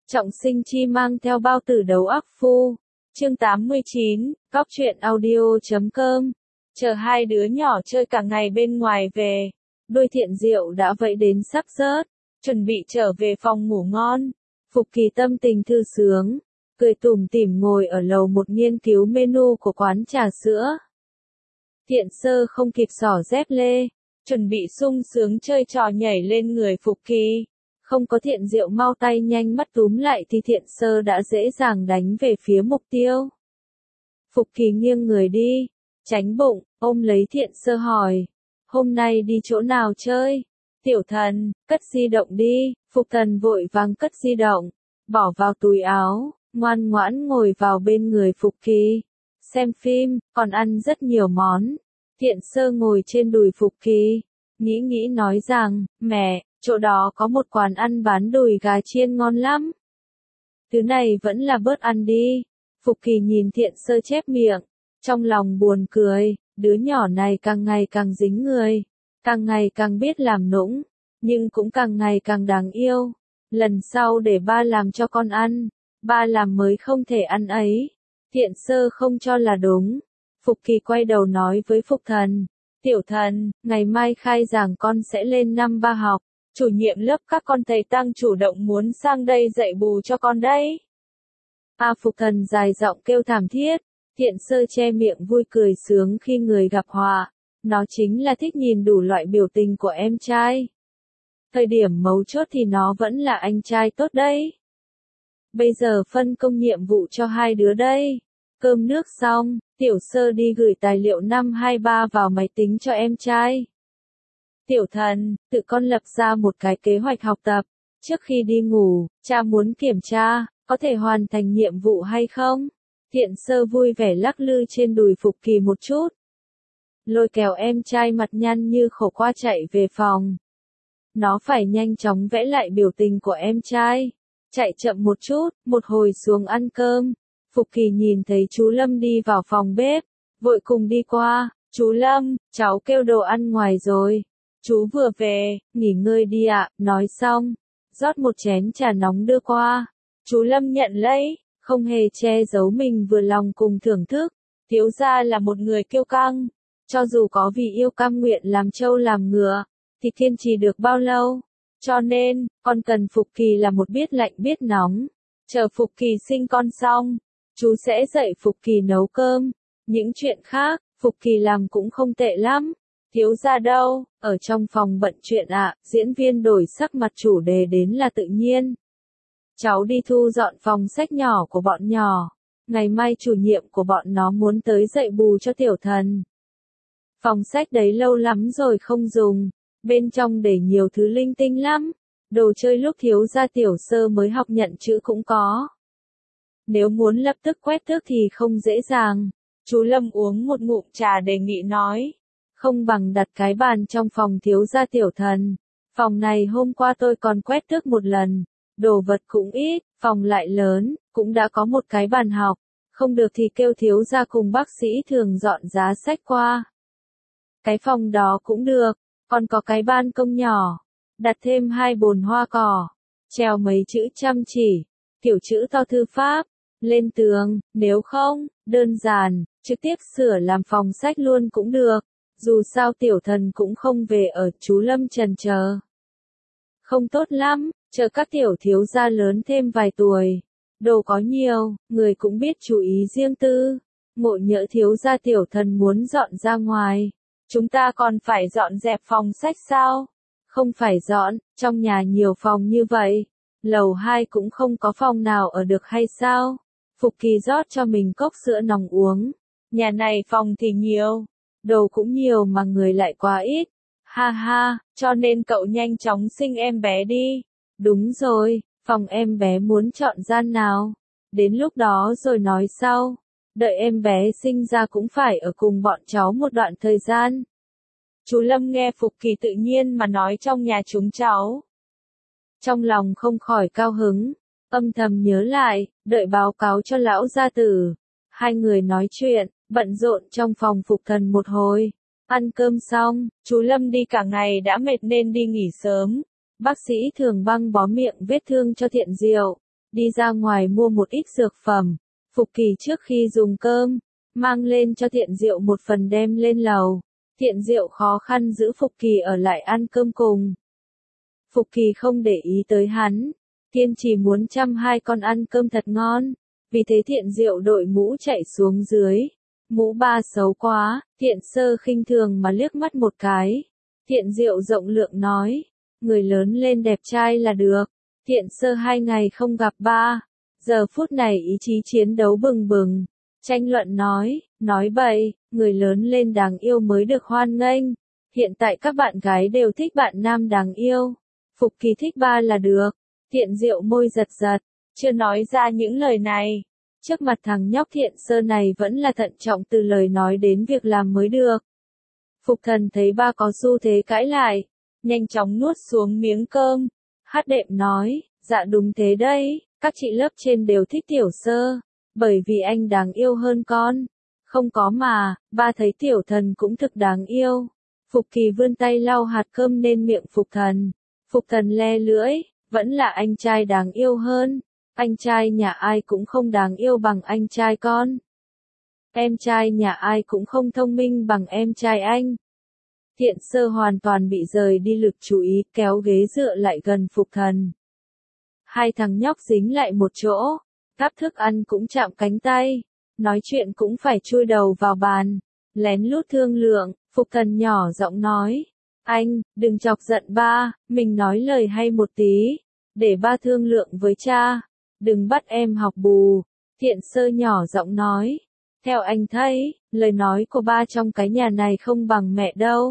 Trọng Sinh Chi mang theo bao tử đấu ác phu. Chương 89, Cóc truyện audio.com. Chờ hai đứa nhỏ chơi cả ngày bên ngoài về, đôi Thiện Diệu đã vẫy đến sắp rớt, chuẩn bị trở về phòng ngủ ngon. Phục Kỳ tâm tình thư sướng, cười tủm tỉm ngồi ở lầu một nghiên cứu menu của quán trà sữa. Thiện Sơ không kịp xỏ dép lê, chuẩn bị sung sướng chơi trò nhảy lên người Phục Kỳ. Không có Thiện Diệu mau tay nhanh mắt túm lại thì Thiện Sơ đã dễ dàng đánh về phía mục tiêu. Phục Kỳ nghiêng người đi, tránh bụng, ôm lấy Thiện Sơ hỏi, hôm nay đi chỗ nào chơi? Tiểu thần, cất di động đi. Phục Thần vội vàng cất di động, bỏ vào túi áo, ngoan ngoãn ngồi vào bên người Phục Kỳ. Xem phim, còn ăn rất nhiều món. Thiện Sơ ngồi trên đùi Phục Kỳ, nghĩ nói rằng, mẹ, chỗ đó có một quán ăn bán đùi gà chiên ngon lắm. Thứ này vẫn là bớt ăn đi. Phục Kỳ nhìn Thiện Sơ chép miệng, trong lòng buồn cười, đứa nhỏ này càng ngày càng dính người, càng ngày càng biết làm nũng, nhưng cũng càng ngày càng đáng yêu. Lần sau để ba làm cho con ăn, ba làm mới không thể ăn ấy. Thiện Sơ không cho là đúng. Phục Kỳ quay đầu nói với Phục Thần, tiểu thần, ngày mai khai giảng con sẽ lên năm ba học, chủ nhiệm lớp các con thầy Tăng chủ động muốn sang đây dạy bù cho con đấy. Phục Thần dài giọng kêu thảm thiết. Thiện Sơ che miệng vui cười sướng khi người gặp họa, nó chính là thích nhìn đủ loại biểu tình của em trai. Thời điểm mấu chốt thì nó vẫn là anh trai tốt đấy. Bây giờ phân công nhiệm vụ cho hai đứa đây. Cơm nước xong, Tiểu Sơ đi gửi tài liệu năm 23 vào máy tính cho em trai. Tiểu thần, tự con lập ra một cái kế hoạch học tập. Trước khi đi ngủ, cha muốn kiểm tra, có thể hoàn thành nhiệm vụ hay không? Thiện Sơ vui vẻ lắc lư trên đùi Phục Kỳ một chút. Lôi kéo em trai mặt nhăn như khổ qua chạy về phòng. Nó phải nhanh chóng vẽ lại biểu tình của em trai. Chạy chậm một chút, một hồi xuống ăn cơm. Phục Kỳ nhìn thấy chú Lâm đi vào phòng bếp, vội cùng đi qua. Chú Lâm, cháu kêu đồ ăn ngoài rồi. Chú vừa về, nghỉ ngơi đi ạ. Nói xong, rót một chén trà nóng đưa qua. Chú Lâm nhận lấy, không hề che giấu mình vừa lòng cùng thưởng thức. Thiếu gia là một người kiêu căng, cho dù có vì yêu cam nguyện làm trâu làm ngựa, thì kiên trì được bao lâu. Cho nên, con cần Phục Kỳ là một biết lạnh biết nóng. Chờ Phục Kỳ sinh con xong, chú sẽ dạy Phục Kỳ nấu cơm. Những chuyện khác, Phục Kỳ làm cũng không tệ lắm. Thiếu gia đâu, ở trong phòng bận chuyện ạ. Diễn viên đổi sắc mặt chủ đề đến là tự nhiên. Cháu đi thu dọn phòng sách nhỏ của bọn nhỏ. Ngày mai chủ nhiệm của bọn nó muốn tới dạy bù cho tiểu thần. Phòng sách đấy lâu lắm rồi không dùng. Bên trong để nhiều thứ linh tinh lắm. Đồ chơi lúc thiếu gia Tiểu Sơ mới học nhận chữ cũng có. Nếu muốn lập tức quét tước thì không dễ dàng. Chú Lâm uống một ngụm trà đề nghị nói. Không bằng đặt cái bàn trong phòng thiếu gia tiểu thần. Phòng này hôm qua tôi còn quét tước một lần. Đồ vật cũng ít, phòng lại lớn, cũng đã có một cái bàn học. Không được thì kêu thiếu gia cùng bác sĩ thường dọn giá sách qua. Cái phòng đó cũng được, còn có cái ban công nhỏ. Đặt thêm 2 bồn hoa cỏ. Treo mấy chữ chăm chỉ, kiểu chữ to thư pháp. Lên tường, nếu không, đơn giản, trực tiếp sửa làm phòng sách luôn cũng được. Dù sao tiểu thần cũng không về ở. Chú Lâm chần chờ. Không tốt lắm, chờ các tiểu thiếu gia lớn thêm vài tuổi. Đồ có nhiều, người cũng biết chú ý riêng tư. Ngộ nhỡ thiếu gia tiểu thần muốn dọn ra ngoài. Chúng ta còn phải dọn dẹp phòng sách sao? Không phải dọn, trong nhà nhiều phòng như vậy. Lầu 2 cũng không có phòng nào ở được hay sao? Phục Kỳ rót cho mình cốc sữa nóng uống. Nhà này phòng thì nhiều. Đồ cũng nhiều mà người lại quá ít. Ha ha, cho nên cậu nhanh chóng sinh em bé đi. Đúng rồi, phòng em bé muốn chọn gian nào? Đến lúc đó rồi nói sau. Đợi em bé sinh ra cũng phải ở cùng bọn cháu một đoạn thời gian. Chú Lâm nghe Phục Kỳ tự nhiên mà nói trong nhà chúng cháu. Trong lòng không khỏi cao hứng, âm thầm nhớ lại, đợi báo cáo cho lão gia tử. Hai người nói chuyện, bận rộn trong phòng Phục Thần một hồi. Ăn cơm xong, chú Lâm đi cả ngày đã mệt nên đi nghỉ sớm. Bác sĩ thường băng bó miệng vết thương cho Thiện Diệu. đi ra ngoài mua một ít dược phẩm. Phục Kỳ trước khi dùng cơm, mang lên cho Thiện Diệu một phần đem lên lầu. Thiện Diệu khó khăn giữ Phục Kỳ ở lại ăn cơm cùng. Phục Kỳ không để ý tới hắn, kiên trì muốn chăm hai con ăn cơm thật ngon. Vì thế Thiện Diệu đội mũ chạy xuống dưới. Mũ ba xấu quá, Thiện Sơ khinh thường mà liếc mắt một cái. Thiện Diệu rộng lượng nói, người lớn lên đẹp trai là được. Thiện Sơ 2 ngày không gặp ba. Giờ phút này ý chí chiến đấu bừng bừng. Tranh luận nói bậy, người lớn lên đáng yêu mới được hoan nghênh. Hiện tại các bạn gái đều thích bạn nam đáng yêu. Phục Kỳ thích ba là được. Thiện Diệu môi giật giật, chưa nói ra những lời này. Trước mặt thằng nhóc Thiện Sơ này vẫn là thận trọng từ lời nói đến việc làm mới được. Phục Thần thấy ba có xu thế cãi lại, nhanh chóng nuốt xuống miếng cơm. Hát đệm nói, dạ đúng thế đấy, các chị lớp trên đều thích Tiểu Sơ, bởi vì anh đáng yêu hơn con. Không có mà, ba thấy Tiểu Thần cũng thực đáng yêu. Phục Kỳ vươn tay lau hạt cơm lên miệng Phục Thần. Phục Thần le lưỡi, vẫn là anh trai đáng yêu hơn. Anh trai nhà ai cũng không đáng yêu bằng anh trai con. Em trai nhà ai cũng không thông minh bằng em trai anh. Thiện Sơ hoàn toàn bị rời đi lực chú ý, kéo ghế dựa lại gần Phục Thần. Hai thằng nhóc dính lại một chỗ, gắp thức ăn cũng chạm cánh tay, nói chuyện cũng phải chui đầu vào bàn, lén lút thương lượng. Phục Thần nhỏ giọng nói, anh, đừng chọc giận ba, mình nói lời hay một tí, để ba thương lượng với cha, đừng bắt em học bù. Thiện Sơ nhỏ giọng nói, theo anh thấy, lời nói của ba trong cái nhà này không bằng mẹ đâu.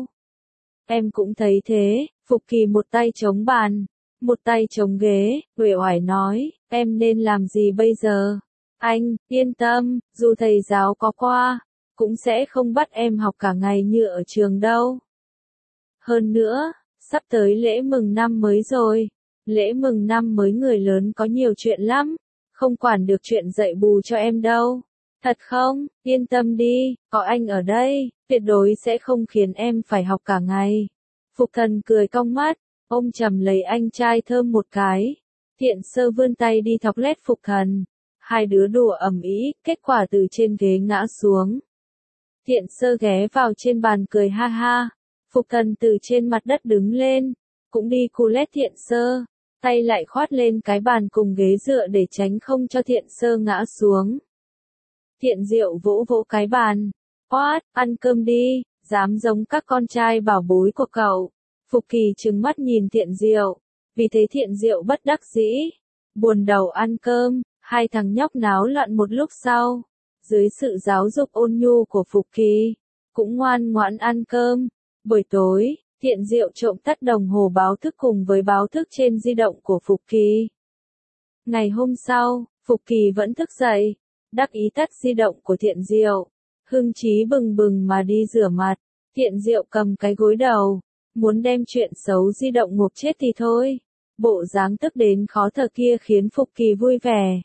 Em cũng thấy thế. Phục Kỳ một tay chống bàn, một tay chống ghế, uể oải nói, em nên làm gì bây giờ? Anh, yên tâm, dù thầy giáo có qua, cũng sẽ không bắt em học cả ngày như ở trường đâu. Hơn nữa, sắp tới lễ mừng năm mới rồi. Lễ mừng năm mới người lớn có nhiều chuyện lắm, không quản được chuyện dạy bù cho em đâu. Thật không? Yên tâm đi, có anh ở đây, tuyệt đối sẽ không khiến em phải học cả ngày. Phục Thần cười cong mắt, ôm chầm lấy anh trai thơm một cái. Thiện Sơ vươn tay đi thọc lét Phục Thần. Hai đứa đùa ầm ĩ, kết quả từ trên ghế ngã xuống. Thiện Sơ ghé vào trên bàn cười ha ha. Phục Thần từ trên mặt đất đứng lên, cũng đi cu lét Thiện Sơ, tay lại khoát lên cái bàn cùng ghế dựa để tránh không cho Thiện Sơ ngã xuống. Thiện Diệu vỗ vỗ cái bàn, quát, ăn cơm đi, dám giống các con trai bảo bối của cậu. Phục Kỳ trừng mắt nhìn Thiện Diệu, vì thế Thiện Diệu bất đắc dĩ, buồn đầu ăn cơm. Hai thằng nhóc náo loạn một lúc sau, dưới sự giáo dục ôn nhu của Phục Kỳ, cũng ngoan ngoãn ăn cơm. Buổi tối, Thiện Diệu trộm tắt đồng hồ báo thức cùng với báo thức trên di động của Phục Kỳ. Ngày hôm sau, Phục Kỳ vẫn thức dậy, đắc ý tắt di động của Thiện Diệu, hưng trí bừng bừng mà đi rửa mặt. Thiện Diệu cầm cái gối đầu, muốn đem chuyện xấu di động ngộp chết thì thôi. Bộ dáng tức đến khó thở kia khiến Phục Kỳ vui vẻ.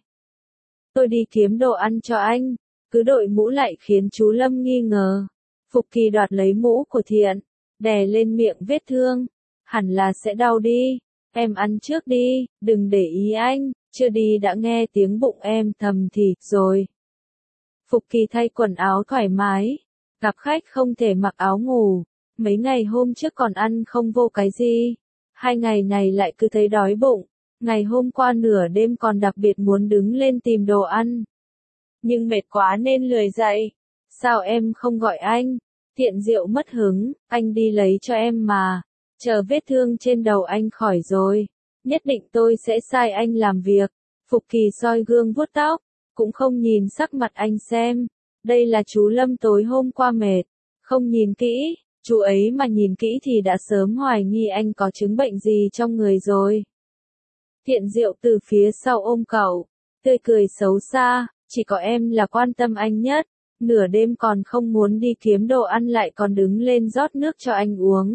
Tôi đi kiếm đồ ăn cho anh, cứ đội mũ lại khiến chú Lâm nghi ngờ. Phục Kỳ đoạt lấy mũ của Thiện, đè lên miệng vết thương. Hẳn là sẽ đau đi, em ăn trước đi, đừng để ý anh, chưa đi đã nghe tiếng bụng em thầm thì rồi. Phục Kỳ thay quần áo thoải mái, gặp khách không thể mặc áo ngủ, mấy ngày hôm trước còn ăn không vô cái gì, 2 ngày này lại cứ thấy đói bụng, ngày hôm qua nửa đêm còn đặc biệt muốn đứng lên tìm đồ ăn. Nhưng mệt quá nên lười dậy, sao em không gọi anh? Thiện Diệu mất hứng, anh đi lấy cho em mà, chờ vết thương trên đầu anh khỏi rồi, nhất định tôi sẽ sai anh làm việc. Phục Kỳ soi gương vuốt tóc, cũng không nhìn sắc mặt anh xem, đây là chú Lâm tối hôm qua mệt, không nhìn kỹ, chú ấy mà nhìn kỹ thì đã sớm hoài nghi anh có chứng bệnh gì trong người rồi. Thiện Diệu từ phía sau ôm cậu, tươi cười xấu xa, chỉ có em là quan tâm anh nhất. Nửa đêm còn không muốn đi kiếm đồ ăn lại còn đứng lên rót nước cho anh uống.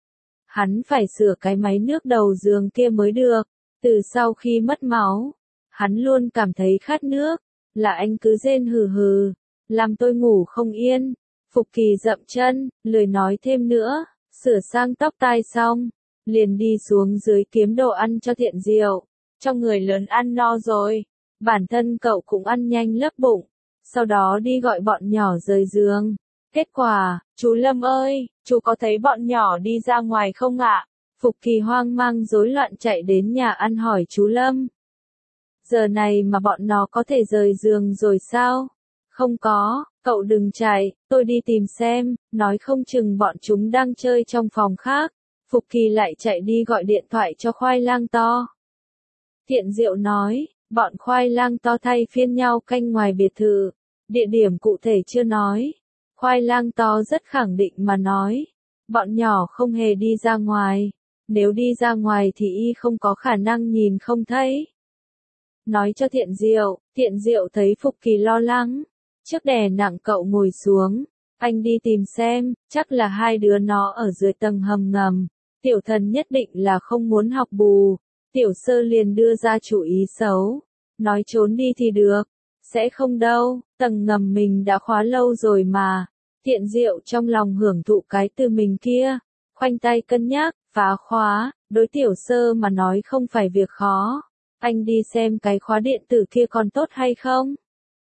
Hắn phải sửa cái máy nước đầu giường kia mới được. Từ sau khi mất máu, hắn luôn cảm thấy khát nước, là anh cứ rên hừ hừ, làm tôi ngủ không yên. Phục Kỳ dậm chân, lười nói thêm nữa, sửa sang tóc tai xong, liền đi xuống dưới kiếm đồ ăn cho Thiện Diệu. cho người lớn ăn no rồi. Bản thân cậu cũng ăn nhanh lấp bụng, sau đó đi gọi bọn nhỏ rời giường. Kết quả, chú Lâm ơi, chú có thấy bọn nhỏ đi ra ngoài không ạ? Phục Kỳ hoang mang rối loạn chạy đến nhà ăn hỏi chú Lâm. Giờ này mà bọn nó có thể rời giường rồi sao? Không có, cậu đừng chạy, tôi đi tìm xem, nói không chừng bọn chúng đang chơi trong phòng khác. Phục Kỳ lại chạy đi gọi điện thoại cho Khoai Lang To. Thiện Diệu nói, bọn Khoai Lang To thay phiên nhau canh ngoài biệt thự, địa điểm cụ thể chưa nói. Khoai Lang To rất khẳng định mà nói, bọn nhỏ không hề đi ra ngoài, nếu đi ra ngoài thì y không có khả năng nhìn không thấy. Nói cho Thiện Diệu thấy Phục Kỳ lo lắng, trước đè nặng cậu ngồi xuống, anh đi tìm xem, chắc là hai đứa nó ở dưới tầng hầm ngầm, Tiểu Thần nhất định là không muốn học bù. Tiểu Sơ liền đưa ra chủ ý xấu, nói trốn đi thì được, sẽ không đâu, tầng ngầm mình đã khóa lâu rồi mà. Thiện Diệu trong lòng hưởng thụ cái từ mình kia, khoanh tay cân nhắc, phá khóa, đối Tiểu Sơ mà nói không phải việc khó. Anh đi xem cái khóa điện tử kia còn tốt hay không?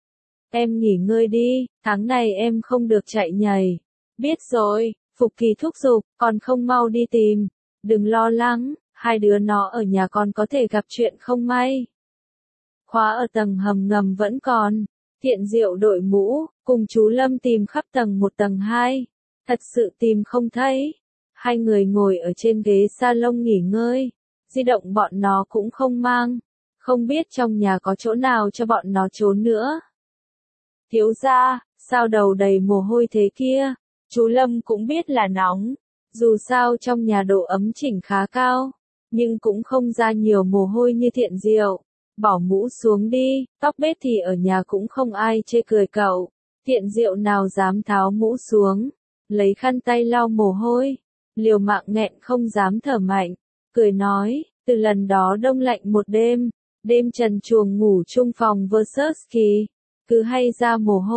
Em nghỉ ngơi đi, tháng này em không được chạy nhảy. Biết rồi, Phục Kỳ thúc giục, còn không mau đi tìm. Đừng lo lắng, hai đứa nó ở nhà còn có thể gặp chuyện không may. Khóa ở tầng hầm ngầm vẫn còn. Thiện Diệu đội mũ, cùng chú Lâm tìm khắp tầng 1 tầng 2. Thật sự tìm không thấy. Hai người ngồi ở trên ghế salon nghỉ ngơi. Di động bọn nó cũng không mang. Không biết trong nhà có chỗ nào cho bọn nó trốn nữa. Thiếu gia, sao đầu đầy mồ hôi thế kia? Chú Lâm cũng biết là nóng. Dù sao trong nhà độ ấm chỉnh khá cao, nhưng cũng không ra nhiều mồ hôi như Thiện Diệu. Bỏ mũ xuống đi, tóc bết thì ở nhà cũng không ai chê cười cậu. Thiện Diệu nào dám tháo mũ xuống, lấy khăn tay lau mồ hôi, liều mạng nghẹn không dám thở mạnh, cười nói, từ lần đó đông lạnh một đêm, đêm trần truồng ngủ chung phòng versus Kỳ, cứ hay ra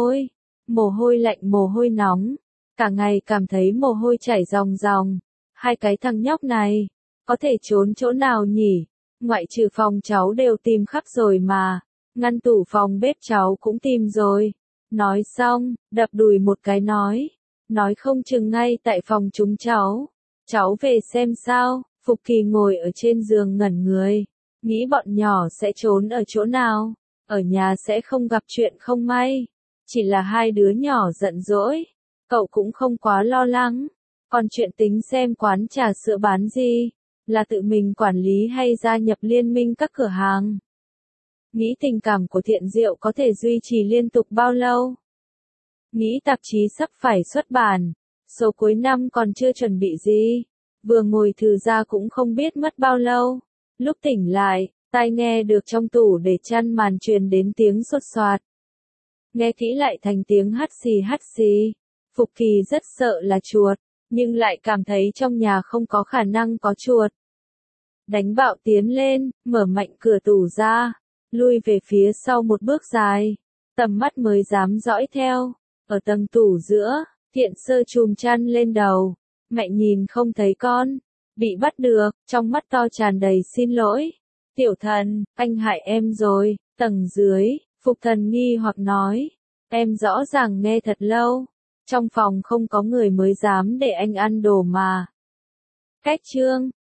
mồ hôi lạnh mồ hôi nóng, cả ngày cảm thấy mồ hôi chảy ròng ròng. Hai cái thằng nhóc này, có thể trốn chỗ nào nhỉ? Ngoại trừ phòng cháu đều tìm khắp rồi mà, ngăn tủ phòng bếp cháu cũng tìm rồi. Nói xong, đập đùi một cái nói không chừng ngay tại phòng chúng cháu về xem sao. Phục Kỳ ngồi ở trên giường ngẩn người, nghĩ bọn nhỏ sẽ trốn ở chỗ nào, ở nhà sẽ không gặp chuyện không may, chỉ là hai đứa nhỏ giận dỗi, cậu cũng không quá lo lắng, còn chuyện tính xem quán trà sữa bán gì, là tự mình quản lý hay gia nhập liên minh các cửa hàng. Nghĩ tình cảm của Thiện Diệu có thể duy trì liên tục bao lâu. Nghĩ tạp chí sắp phải xuất bản, số cuối năm còn chưa chuẩn bị gì, vừa ngồi thử ra cũng không biết mất bao lâu. Lúc tỉnh lại, tai nghe được trong tủ để chăn màn truyền đến tiếng xột xoạt. Nghe kỹ lại thành tiếng hắt xì. Phục Kỳ rất sợ là chuột, nhưng lại cảm thấy trong nhà không có khả năng có chuột. Đánh bạo tiến lên, mở mạnh cửa tủ ra, lui về phía sau một bước dài, tầm mắt mới dám dõi theo. Ở tầng tủ giữa, Thiện Sơ chùm chăn lên đầu, mẹ nhìn không thấy con, bị bắt được, trong mắt to tràn đầy xin lỗi. Tiểu Thần, anh hại em rồi. Tầng dưới, Phục Thần nghi hoặc nói, em rõ ràng nghe thật lâu, trong phòng không có người mới dám để anh ăn đồ mà. Cách chương